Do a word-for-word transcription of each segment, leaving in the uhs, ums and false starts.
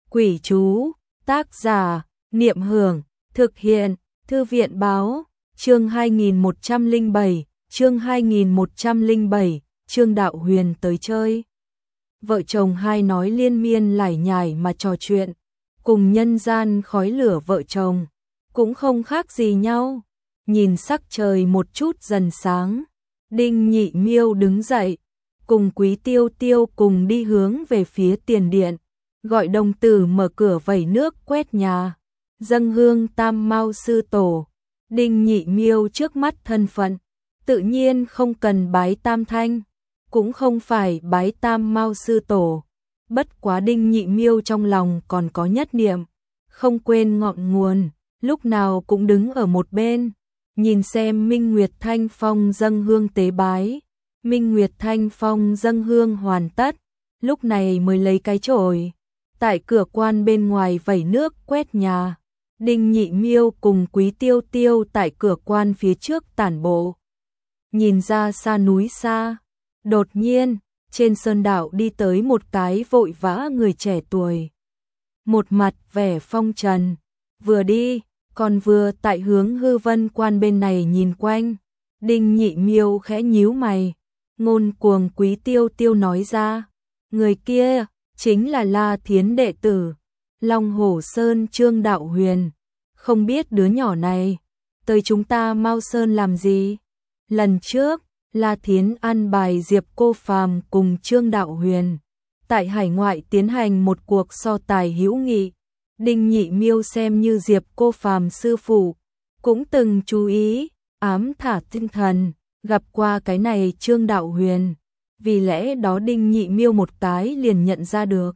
Quỷ chú, tác giả, Niệm Hưởng, thực hiện, Thư viện báo, chương hai nghìn một trăm lẻ bảy, chương hai nghìn một trăm lẻ bảy, Trương Đạo Huyền tới chơi. Vợ chồng hai nói liên miên lải nhải mà trò chuyện, cùng nhân gian khói lửa vợ chồng, cũng không khác gì nhau. Nhìn sắc trời một chút dần sáng, Đinh Nhị Miêu đứng dậy, cùng Quý Tiêu Tiêu cùng đi hướng về phía tiền điện, gọi đồng tử mở cửa vẩy nước quét nhà, dâng hương Tam Mao sư tổ. Đinh Nhị Miêu trước mắt thân phận, tự nhiên không cần bái Tam Thanh, cũng không phải bái Tam Mao sư tổ. Bất quá Đinh Nhị Miêu trong lòng còn có nhất niệm, không quên ngọn nguồn, lúc nào cũng đứng ở một bên, nhìn xem Minh Nguyệt Thanh Phong dâng hương tế bái. Minh Nguyệt Thanh Phong dâng hương hoàn tất, lúc này mới lấy cái chổi, tại cửa quan bên ngoài vẩy nước quét nhà. Đinh Nhị Miêu cùng Quý Tiêu Tiêu tại cửa quan phía trước tản bộ, nhìn ra xa núi xa. Đột nhiên, trên sơn đạo đi tới một cái vội vã người trẻ tuổi, một mặt vẻ phong trần, vừa đi, còn vừa tại hướng Hư Vân quan bên này nhìn quanh. Đinh Nhị Miêu khẽ nhíu mày, ngôn cuồng Quý Tiêu Tiêu nói ra, người kia chính là La Thiến đệ tử, Long Hổ Sơn Trương Đạo Huyền. Không biết đứa nhỏ này tới chúng ta Mao Sơn làm gì? Lần trước, La Thiến ăn bài Diệp Cô Phàm cùng Trương Đạo Huyền tại hải ngoại tiến hành một cuộc so tài hữu nghị. Đinh Nhị Miêu xem như Diệp Cô Phàm sư phụ, cũng từng chú ý, ám thả tinh thần, gặp qua cái này Trương Đạo Huyền, vì lẽ đó Đinh Nhị Miêu một cái liền nhận ra được.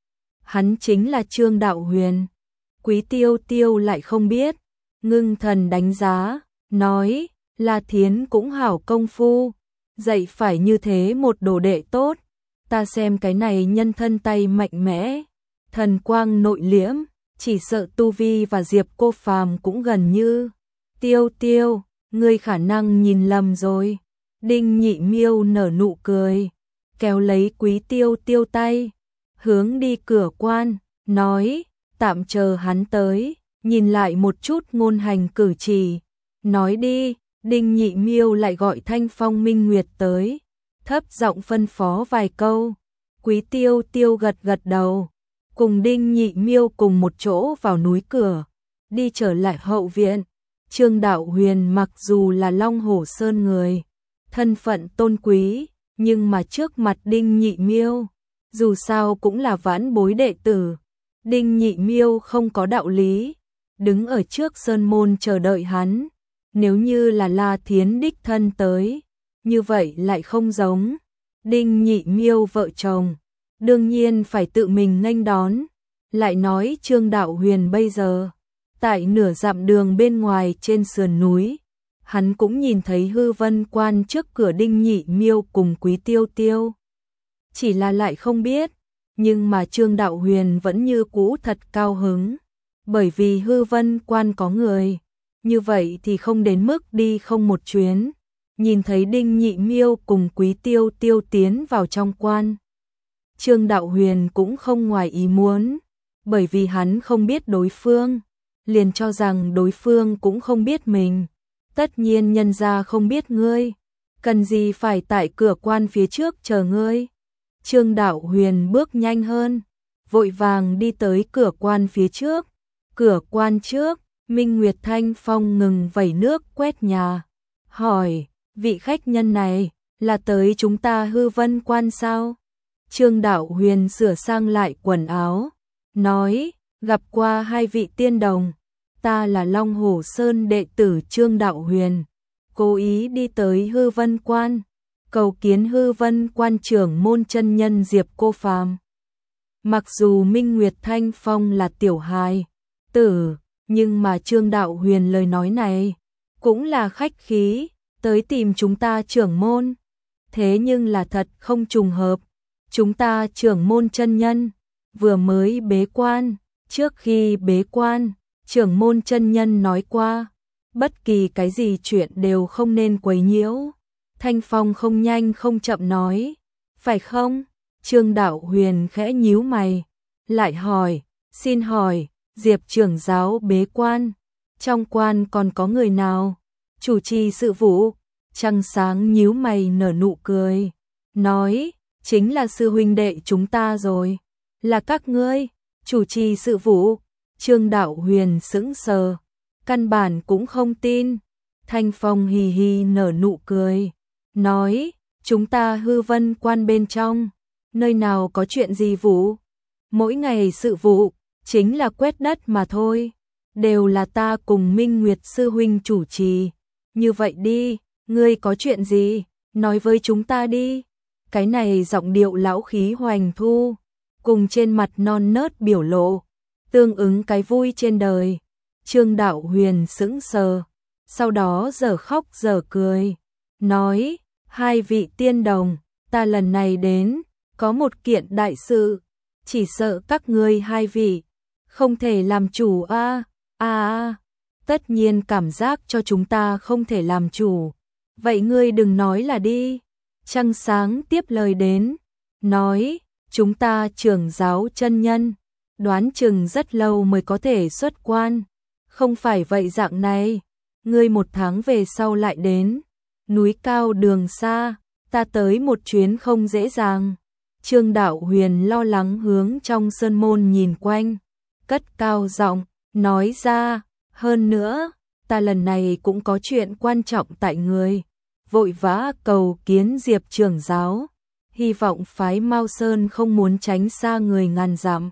Hắn chính là Trương Đạo Huyền. Quý Tiêu Tiêu lại không biết, ngưng thần đánh giá, nói, La Thiến cũng hảo công phu, dạy phải như thế một đồ đệ tốt, ta xem cái này nhân thân tay mạnh mẽ, thần quang nội liễm, chỉ sợ tu vi và Diệp Cô Phàm cũng gần như. Tiêu Tiêu, ngươi khả năng nhìn lầm rồi. Đinh Nhị Miêu nở nụ cười, kéo lấy Quý Tiêu Tiêu tay, hướng đi cửa quan, nói, tạm chờ hắn tới, nhìn lại một chút ngôn hành cử chỉ, nói đi. Đinh Nhị Miêu lại gọi Thanh Phong Minh Nguyệt tới, thấp giọng phân phó vài câu. Quý Tiêu Tiêu gật gật đầu, cùng Đinh Nhị Miêu cùng một chỗ vào núi cửa, đi trở lại hậu viện. Trương Đạo Huyền mặc dù là Long Hổ Sơn người, thân phận tôn quý, nhưng mà trước mặt Đinh Nhị Miêu, dù sao cũng là vãn bối đệ tử. Đinh Nhị Miêu không có đạo lý đứng ở trước sơn môn chờ đợi hắn. Nếu như là La Thiến đích thân tới, như vậy lại không giống. Đinh Nhị Miêu vợ chồng, đương nhiên phải tự mình nghênh đón. Lại nói Trương Đạo Huyền bây giờ, tại nửa dặm đường bên ngoài trên sườn núi, hắn cũng nhìn thấy Hư Vân quan trước cửa Đinh Nhị Miêu cùng Quý Tiêu Tiêu. Chỉ là lại không biết, nhưng mà Trương Đạo Huyền vẫn như cũ thật cao hứng, bởi vì Hư Vân quan có người. Như vậy thì không đến mức đi không một chuyến. Nhìn thấy Đinh Nhị Miêu cùng Quý Tiêu Tiêu tiến vào trong quan, Trương Đạo Huyền cũng không ngoài ý muốn, bởi vì hắn không biết đối phương, liền cho rằng đối phương cũng không biết mình. Tất nhiên nhân gia không biết ngươi, cần gì phải tại cửa quan phía trước chờ ngươi. Trương Đạo Huyền bước nhanh hơn, vội vàng đi tới cửa quan phía trước. Cửa quan trước, Minh Nguyệt Thanh Phong ngừng vẩy nước quét nhà, hỏi, vị khách nhân này là tới chúng ta Hư Vân quan sao? Trương Đạo Huyền sửa sang lại quần áo, nói, gặp qua hai vị tiên đồng, ta là Long Hổ Sơn đệ tử Trương Đạo Huyền, cố ý đi tới Hư Vân quan, cầu kiến Hư Vân quan trưởng môn chân nhân Diệp Cô Phàm. Mặc dù Minh Nguyệt Thanh Phong là tiểu hài tử, nhưng mà Trương Đạo Huyền lời nói này cũng là khách khí, tới tìm chúng ta trưởng môn. Thế nhưng là thật không trùng hợp, chúng ta trưởng môn chân nhân vừa mới bế quan, trước khi bế quan, trưởng môn chân nhân nói qua, bất kỳ cái gì chuyện đều không nên quấy nhiễu. Thanh Phong không nhanh không chậm nói, phải không? Trương Đạo Huyền khẽ nhíu mày, lại hỏi, Xin hỏi, Diệp trưởng giáo bế quan, trong quan còn có người nào? Chủ trì sự vụ, Trăng Sáng nhíu mày nở nụ cười, nói, chính là sư huynh đệ chúng ta rồi. Là các ngươi, chủ trì sự vụ. Trương Đạo Huyền sững sờ, căn bản cũng không tin. Thanh Phong hì hì nở nụ cười, nói, chúng ta hư vân quan bên trong, nơi nào có chuyện gì vụ. Mỗi ngày sự vụ, chính là quét đất mà thôi, đều là ta cùng Minh Nguyệt sư huynh chủ trì. Như vậy đi, ngươi có chuyện gì, nói với chúng ta đi. Cái này giọng điệu lão khí hoành thu, cùng trên mặt non nớt biểu lộ, tương ứng cái vui trên đời. Trương Đạo Huyền sững sờ, sau đó giờ khóc giờ cười, nói, hai vị tiên đồng, ta lần này đến, có một kiện đại sự, chỉ sợ các ngươi hai vị không thể làm chủ a a a. Tất nhiên cảm giác cho chúng ta không thể làm chủ. Vậy ngươi đừng nói là đi. Trăng Sáng tiếp lời đến, nói, chúng ta trưởng giáo chân nhân, đoán chừng rất lâu mới có thể xuất quan. Không phải vậy dạng này, ngươi một tháng về sau lại đến, núi cao đường xa, ta tới một chuyến không dễ dàng. Trương Đạo Huyền lo lắng hướng trong sơn môn nhìn quanh, cất cao giọng, nói ra, hơn nữa, ta lần này cũng có chuyện quan trọng tại người, vội vã cầu kiến Diệp trưởng giáo, hy vọng phái Mao Sơn không muốn tránh xa người ngàn dặm.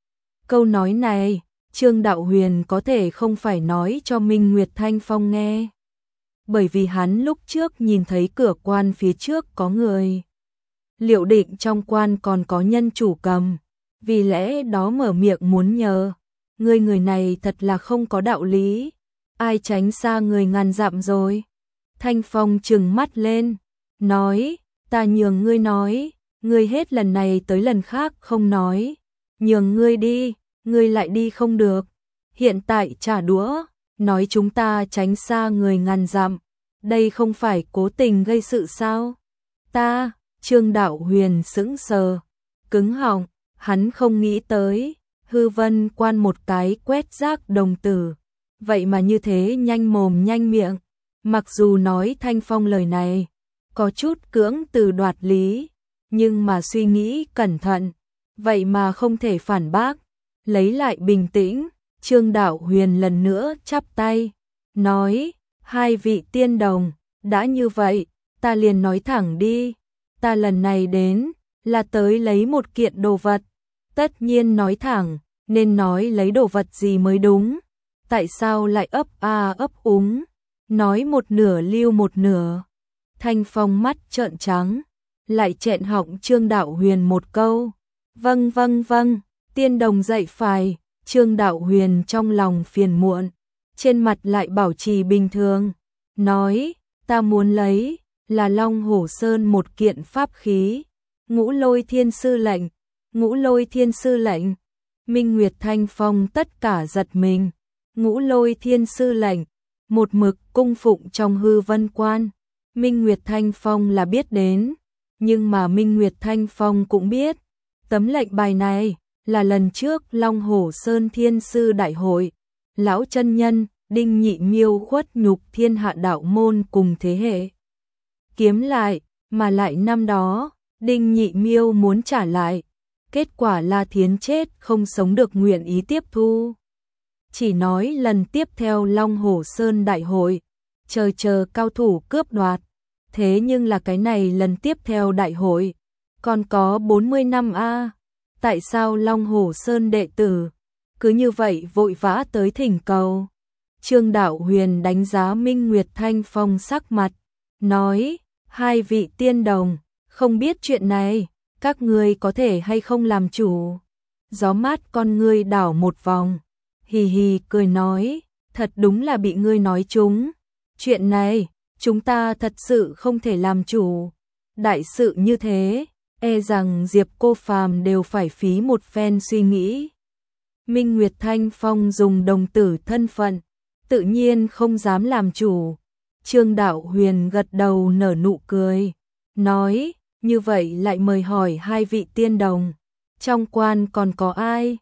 Câu nói này, Trương Đạo Huyền có thể không phải nói cho Minh Nguyệt Thanh Phong nghe, bởi vì hắn lúc trước nhìn thấy cửa quan phía trước có người. Liệu định trong quan còn có nhân chủ cầm, vì lẽ đó mở miệng muốn nhờ. Người người này thật là không có đạo lý, ai tránh xa người ngàn dặm rồi. Thanh Phong trừng mắt lên, nói, ta nhường ngươi nói, ngươi hết lần này tới lần khác không nói, nhường ngươi đi, ngươi lại đi không được. Hiện tại trả đũa, nói chúng ta tránh xa người ngàn dặm, đây không phải cố tình gây sự sao? Ta, Trương Đạo Huyền sững sờ, cứng họng, hắn không nghĩ tới, hư vân quan một cái quét rác đồng tử, vậy mà như thế nhanh mồm nhanh miệng. Mặc dù nói Thanh Phong lời này có chút cưỡng từ đoạt lý, nhưng mà suy nghĩ cẩn thận, vậy mà không thể phản bác. Lấy lại bình tĩnh, Trương Đạo Huyền lần nữa chắp tay, nói, hai vị tiên đồng, đã như vậy, ta liền nói thẳng đi, ta lần này đến, là tới lấy một kiện đồ vật, tất nhiên nói thẳng, nên nói lấy đồ vật gì mới đúng, tại sao lại ấp a ấp úng, nói một nửa lưu một nửa. Thanh Phong mắt trợn trắng, lại chẹn họng Trương Đạo Huyền một câu, vâng vâng vâng, tiên đồng dạy phải. Trương Đạo Huyền trong lòng phiền muộn, trên mặt lại bảo trì bình thường, nói, ta muốn lấy, là Long Hổ Sơn một kiện pháp khí, Ngũ Lôi Thiên Sư lệnh, Ngũ Lôi Thiên Sư lệnh. Minh Nguyệt Thanh Phong tất cả giật mình, Ngũ Lôi Thiên Sư lệnh, một mực cung phụng trong hư vân quan. Minh Nguyệt Thanh Phong là biết đến, nhưng mà Minh Nguyệt Thanh Phong cũng biết, tấm lệnh bài này là lần trước Long Hổ Sơn Thiên Sư Đại hội, lão chân nhân Đinh Nhị Miêu khuất nhục thiên hạ đạo môn cùng thế hệ kiếm lại, mà lại năm đó Đinh Nhị Miêu muốn trả lại, kết quả La Thiến chết không sống được nguyện ý tiếp thu. Chỉ nói lần tiếp theo Long Hổ Sơn Đại hội, chờ chờ cao thủ cướp đoạt, thế nhưng là cái này lần tiếp theo đại hội, còn có bốn mươi năm a. Tại sao Long Hổ Sơn đệ tử cứ như vậy vội vã tới thỉnh cầu? Trương Đạo Huyền đánh giá Minh Nguyệt Thanh Phong sắc mặt, nói, hai vị tiên đồng, không biết chuyện này, các ngươi có thể hay không làm chủ? Gió mát con ngươi đảo một vòng, hì hì cười nói, thật đúng là bị ngươi nói trúng. Chuyện này, chúng ta thật sự không thể làm chủ. Đại sự như thế, e rằng Diệp Cô Phàm đều phải phí một phen suy nghĩ. Minh Nguyệt Thanh Phong dùng đồng tử thân phận, tự nhiên không dám làm chủ. Trương Đạo Huyền gật đầu nở nụ cười, nói, như vậy lại mời hỏi hai vị tiên đồng, trong quan còn có ai?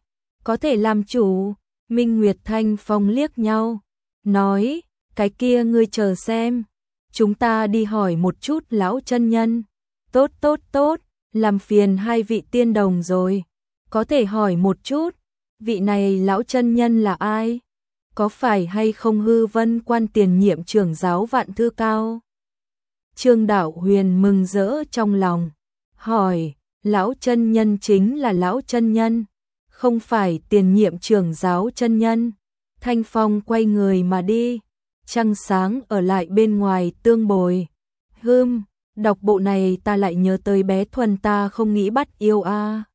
có thể làm chủ. Minh Nguyệt Thanh Phong liếc nhau, nói, cái kia ngươi chờ xem, chúng ta đi hỏi một chút lão chân nhân. Tốt tốt tốt, làm phiền hai vị tiên đồng rồi, có thể hỏi một chút, vị này lão chân nhân là ai? Có phải hay không Hư Vân Quan tiền nhiệm trưởng giáo Vạn Thư Cao? Trương Đạo Huyền mừng rỡ trong lòng, hỏi, lão chân nhân chính là lão chân nhân, không phải tiền nhiệm trưởng giáo chân nhân. Thanh Phong quay người mà đi, trăng sáng ở lại bên ngoài tương bồi. Hừm, đọc bộ này ta lại nhớ tới bé Thuần ta không nghĩ bắt yêu a. À.